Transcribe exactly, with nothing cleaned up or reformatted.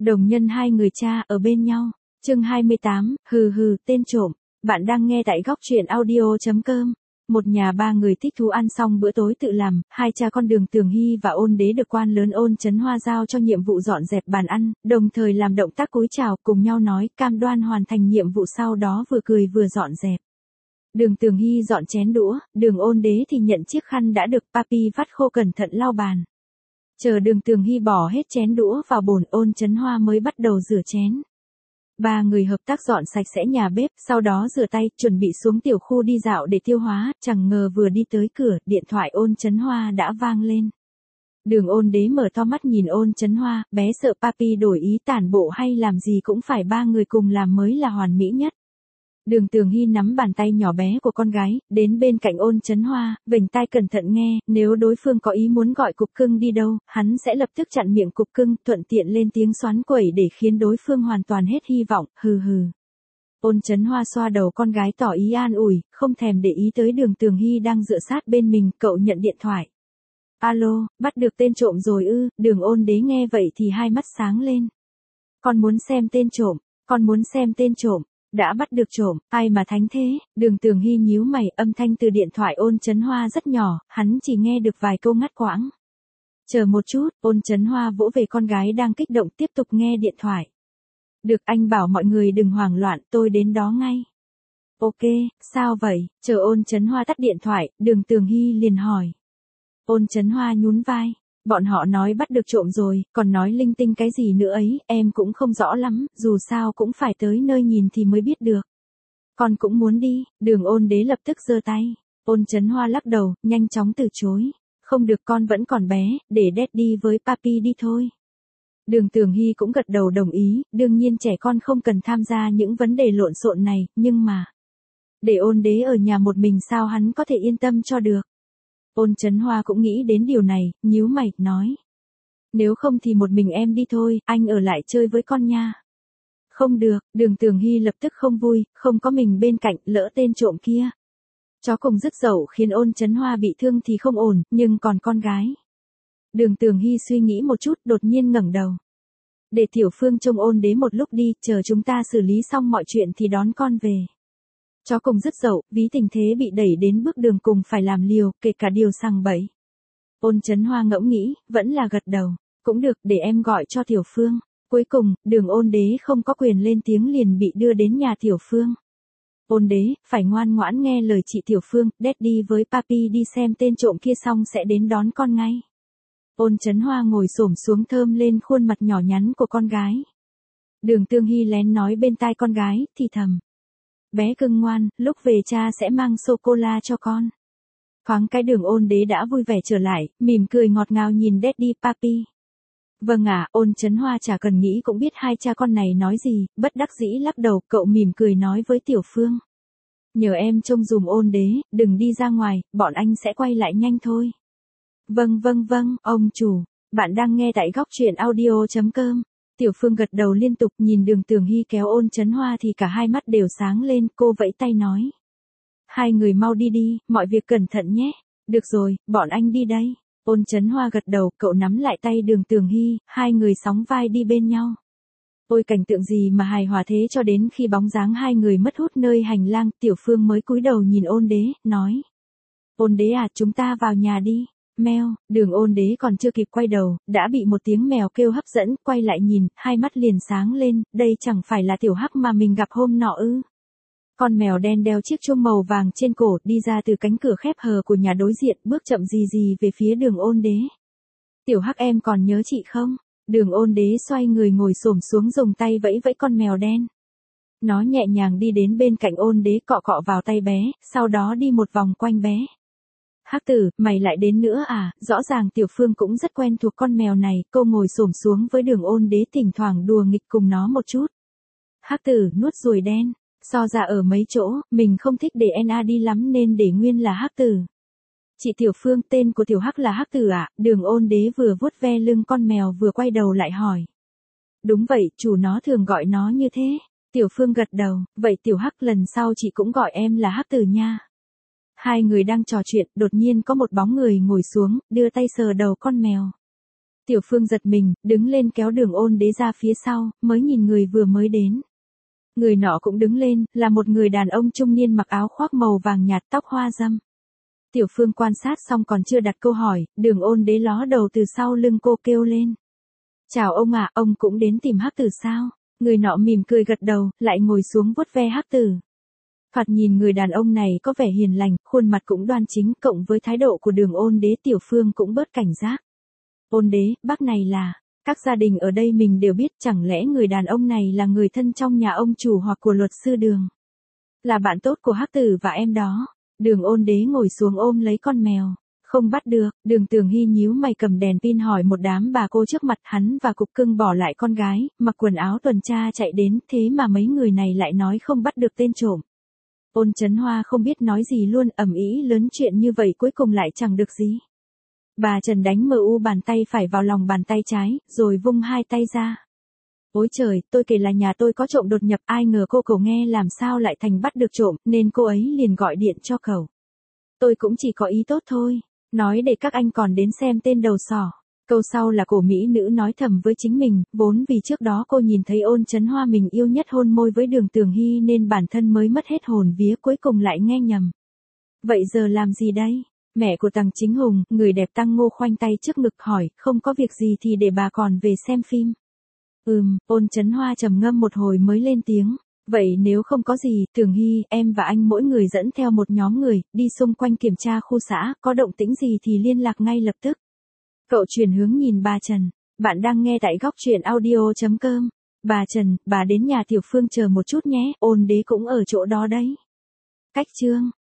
Đồng nhân hai người cha ở bên nhau. Chương hai mươi tám, hừ hừ, tên trộm. Bạn đang nghe tại góc truyện audio chấm com. Một nhà ba người thích thú ăn xong bữa tối tự làm, hai cha con Đường Tường Hy và Ôn Đế được quan lớn Ôn Chấn Hoa giao cho nhiệm vụ dọn dẹp bàn ăn, đồng thời làm động tác cúi chào, cùng nhau nói cam đoan hoàn thành nhiệm vụ, sau đó vừa cười vừa dọn dẹp. Đường Tường Hy dọn chén đũa, Đường Ôn Đế thì nhận chiếc khăn đã được Papi vắt khô cẩn thận lau bàn. Chờ Đường Tường Hy bỏ hết chén đũa vào bồn, Ôn Chấn Hoa mới bắt đầu rửa chén. Ba người hợp tác dọn sạch sẽ nhà bếp, sau đó rửa tay, chuẩn bị xuống tiểu khu đi dạo để tiêu hóa, chẳng ngờ vừa đi tới cửa, điện thoại Ôn Chấn Hoa đã vang lên. Đường Ôn Đế mở to mắt nhìn Ôn Chấn Hoa, bé sợ Papi đổi ý tản bộ hay làm gì cũng phải ba người cùng làm mới là hoàn mỹ nhất. Đường Tường Hy nắm bàn tay nhỏ bé của con gái, đến bên cạnh Ôn Chấn Hoa, vểnh tai cẩn thận nghe, nếu đối phương có ý muốn gọi cục cưng đi đâu, hắn sẽ lập tức chặn miệng cục cưng, thuận tiện lên tiếng xoắn quẩy để khiến đối phương hoàn toàn hết hy vọng, hừ hừ. Ôn Chấn Hoa xoa đầu con gái tỏ ý an ủi, không thèm để ý tới Đường Tường Hy đang dựa sát bên mình, cậu nhận điện thoại. Alo, bắt được tên trộm rồi ư? Đường Ôn Đế nghe vậy thì hai mắt sáng lên. Con muốn xem tên trộm, con muốn xem tên trộm. Đã bắt được trộm, ai mà thánh thế? Đường Tường Hy nhíu mày, âm thanh từ điện thoại Ôn Chấn Hoa rất nhỏ, hắn chỉ nghe được vài câu ngắt quãng. Chờ một chút, Ôn Chấn Hoa vỗ về con gái đang kích động, tiếp tục nghe điện thoại. Được, anh bảo mọi người đừng hoảng loạn, tôi đến đó ngay. Ok, sao vậy? Chờ Ôn Chấn Hoa tắt điện thoại, Đường Tường Hy liền hỏi. Ôn Chấn Hoa nhún vai. Bọn họ nói bắt được trộm rồi, còn nói linh tinh cái gì nữa ấy, em cũng không rõ lắm, dù sao cũng phải tới nơi nhìn thì mới biết được. Con cũng muốn đi, Đường Ôn Đế lập tức giơ tay. Ôn Chấn Hoa lắc đầu, nhanh chóng từ chối. Không được, con vẫn còn bé, để Dad đi với Papi đi thôi. Đường Tường Hy cũng gật đầu đồng ý, đương nhiên trẻ con không cần tham gia những vấn đề lộn xộn này, nhưng mà... Để Ôn Đế ở nhà một mình sao hắn có thể yên tâm cho được. Ôn Chấn Hoa cũng nghĩ đến điều này, nhíu mày, nói. Nếu không thì một mình em đi thôi, anh ở lại chơi với con nha. Không được, Đường Tường Hy lập tức không vui, không có mình bên cạnh, lỡ tên trộm kia. Chó cùng dứt dậu khiến Ôn Chấn Hoa bị thương thì không ổn, nhưng còn con gái. Đường Tường Hy suy nghĩ một chút, đột nhiên ngẩng đầu. Để Tiểu Phương trông Ôn Đế một lúc đi, chờ chúng ta xử lý xong mọi chuyện thì đón con về. Chó cùng dứt dậu, ví tình thế bị đẩy đến bước đường cùng phải làm liều, kể cả điều sằng bẫy. Ôn Chấn Hoa ngẫm nghĩ, vẫn là gật đầu. Cũng được, để em gọi cho Tiểu Phương. Cuối cùng, Đường Ôn Đế không có quyền lên tiếng liền bị đưa đến nhà Tiểu Phương. Ôn Đế, phải ngoan ngoãn nghe lời chị Tiểu Phương, Dad đi với Papi đi xem tên trộm kia xong sẽ đến đón con ngay. Ôn Chấn Hoa ngồi xổm xuống thơm lên khuôn mặt nhỏ nhắn của con gái. Đường Tường Hy lén nói bên tai con gái, thì thầm. Bé cưng ngoan, lúc về cha sẽ mang sô-cô-la cho con. Thoáng cái Đường Ôn Đế đã vui vẻ trở lại, mỉm cười ngọt ngào nhìn Daddy Papi. Vâng ạ, Ôn Chấn Hoa chả cần nghĩ cũng biết hai cha con này nói gì, bất đắc dĩ lắc đầu, cậu mỉm cười nói với Tiểu Phương. Nhờ em trông dùm Ôn Đế, đừng đi ra ngoài, bọn anh sẽ quay lại nhanh thôi. Vâng vâng vâng, ông chủ, bạn đang nghe tại góc truyện audio chấm com. Tiểu Phương gật đầu liên tục, nhìn Đường Tường Hy kéo Ôn Chấn Hoa thì cả hai mắt đều sáng lên, cô vẫy tay nói. Hai người mau đi đi, mọi việc cẩn thận nhé. Được rồi, bọn anh đi đây. Ôn Chấn Hoa gật đầu, cậu nắm lại tay Đường Tường Hy, hai người sóng vai đi bên nhau. Ôi cảnh tượng gì mà hài hòa thế, cho đến khi bóng dáng hai người mất hút nơi hành lang, Tiểu Phương mới cúi đầu nhìn Ôn Đế, nói. Ôn Đế à, chúng ta vào nhà đi. Mèo, Đường Ôn Đế còn chưa kịp quay đầu, đã bị một tiếng mèo kêu hấp dẫn, quay lại nhìn, hai mắt liền sáng lên, đây chẳng phải là Tiểu Hắc mà mình gặp hôm nọ ư. Con mèo đen đeo chiếc chuông màu vàng trên cổ, đi ra từ cánh cửa khép hờ của nhà đối diện, bước chậm rì rì về phía Đường Ôn Đế. Tiểu Hắc em còn nhớ chị không? Đường Ôn Đế xoay người ngồi xổm xuống dùng tay vẫy vẫy con mèo đen. Nó nhẹ nhàng đi đến bên cạnh Ôn Đế, cọ cọ vào tay bé, sau đó đi một vòng quanh bé. Hắc tử, mày lại đến nữa à? Rõ ràng Tiểu Phương cũng rất quen thuộc con mèo này, cô ngồi xổm xuống với Đường Ôn Đế, thỉnh thoảng đùa nghịch cùng nó một chút. Hắc tử, nuốt ruồi đen. So ra ở mấy chỗ, mình không thích để en a đi lắm nên để nguyên là Hắc tử. Chị Tiểu Phương, tên của Tiểu Hắc là Hắc tử ạ? À? Đường Ôn Đế vừa vuốt ve lưng con mèo vừa quay đầu lại hỏi. Đúng vậy, chủ nó thường gọi nó như thế. Tiểu Phương gật đầu, vậy Tiểu Hắc lần sau chị cũng gọi em là Hắc tử nha. Hai người đang trò chuyện, đột nhiên có một bóng người ngồi xuống, đưa tay sờ đầu con mèo. Tiểu Phương giật mình, đứng lên kéo Đường Ôn Đế ra phía sau, mới nhìn người vừa mới đến. Người nọ cũng đứng lên, là một người đàn ông trung niên mặc áo khoác màu vàng nhạt, tóc hoa râm. Tiểu Phương quan sát xong còn chưa đặt câu hỏi, Đường Ôn Đế ló đầu từ sau lưng cô kêu lên. Chào ông ạ, ông cũng đến tìm Hắc Tử sao? Người nọ mỉm cười gật đầu, lại ngồi xuống vuốt ve Hắc Tử. Thoạt nhìn người đàn ông này có vẻ hiền lành, khuôn mặt cũng đoan chính, cộng với thái độ của Đường Ôn Đế, Tiểu Phương cũng bớt cảnh giác. Ôn Đế, bác này là, các gia đình ở đây mình đều biết, chẳng lẽ người đàn ông này là người thân trong nhà ông chủ hoặc của luật sư Đường? Là bạn tốt của Hắc Tử và em đó. Đường Ôn Đế ngồi xuống ôm lấy con mèo. Không bắt được, Đường Tường Hy nhíu mày cầm đèn pin hỏi một đám bà cô trước mặt hắn và Cục Cưng bỏ lại con gái, mặc quần áo tuần tra chạy đến, thế mà mấy người này lại nói không bắt được tên trộm. Ôn Chấn Hoa không biết nói gì luôn, ầm ĩ lớn chuyện như vậy cuối cùng lại chẳng được gì. Bà Trần đánh mờ u bàn tay phải vào lòng bàn tay trái, rồi vung hai tay ra. Ôi trời, tôi kể là nhà tôi có trộm đột nhập, ai ngờ cô cậu nghe làm sao lại thành bắt được trộm, nên cô ấy liền gọi điện cho cậu. Tôi cũng chỉ có ý tốt thôi, nói để các anh còn đến xem tên đầu sỏ. Câu sau là cổ mỹ nữ nói thầm với chính mình, vốn vì trước đó cô nhìn thấy Ôn Chấn Hoa mình yêu nhất hôn môi với Đường Tường Hy nên bản thân mới mất hết hồn vía, cuối cùng lại nghe nhầm. Vậy giờ làm gì đây? Mẹ của Tằng Chính Hùng, người đẹp Tăng Ngô khoanh tay trước ngực hỏi, không có việc gì thì để bà còn về xem phim. Ừm, Ôn Chấn Hoa trầm ngâm một hồi mới lên tiếng. Vậy nếu không có gì, Tường Hy, em và anh mỗi người dẫn theo một nhóm người, đi xung quanh kiểm tra khu xã, có động tĩnh gì thì liên lạc ngay lập tức. Cậu chuyển hướng nhìn bà Trần. Bạn đang nghe tại góc truyện audio chấm com. Bà Trần, bà đến nhà Tiểu Phương chờ một chút nhé, Ôn Đế cũng ở chỗ đó đấy. Cách chương.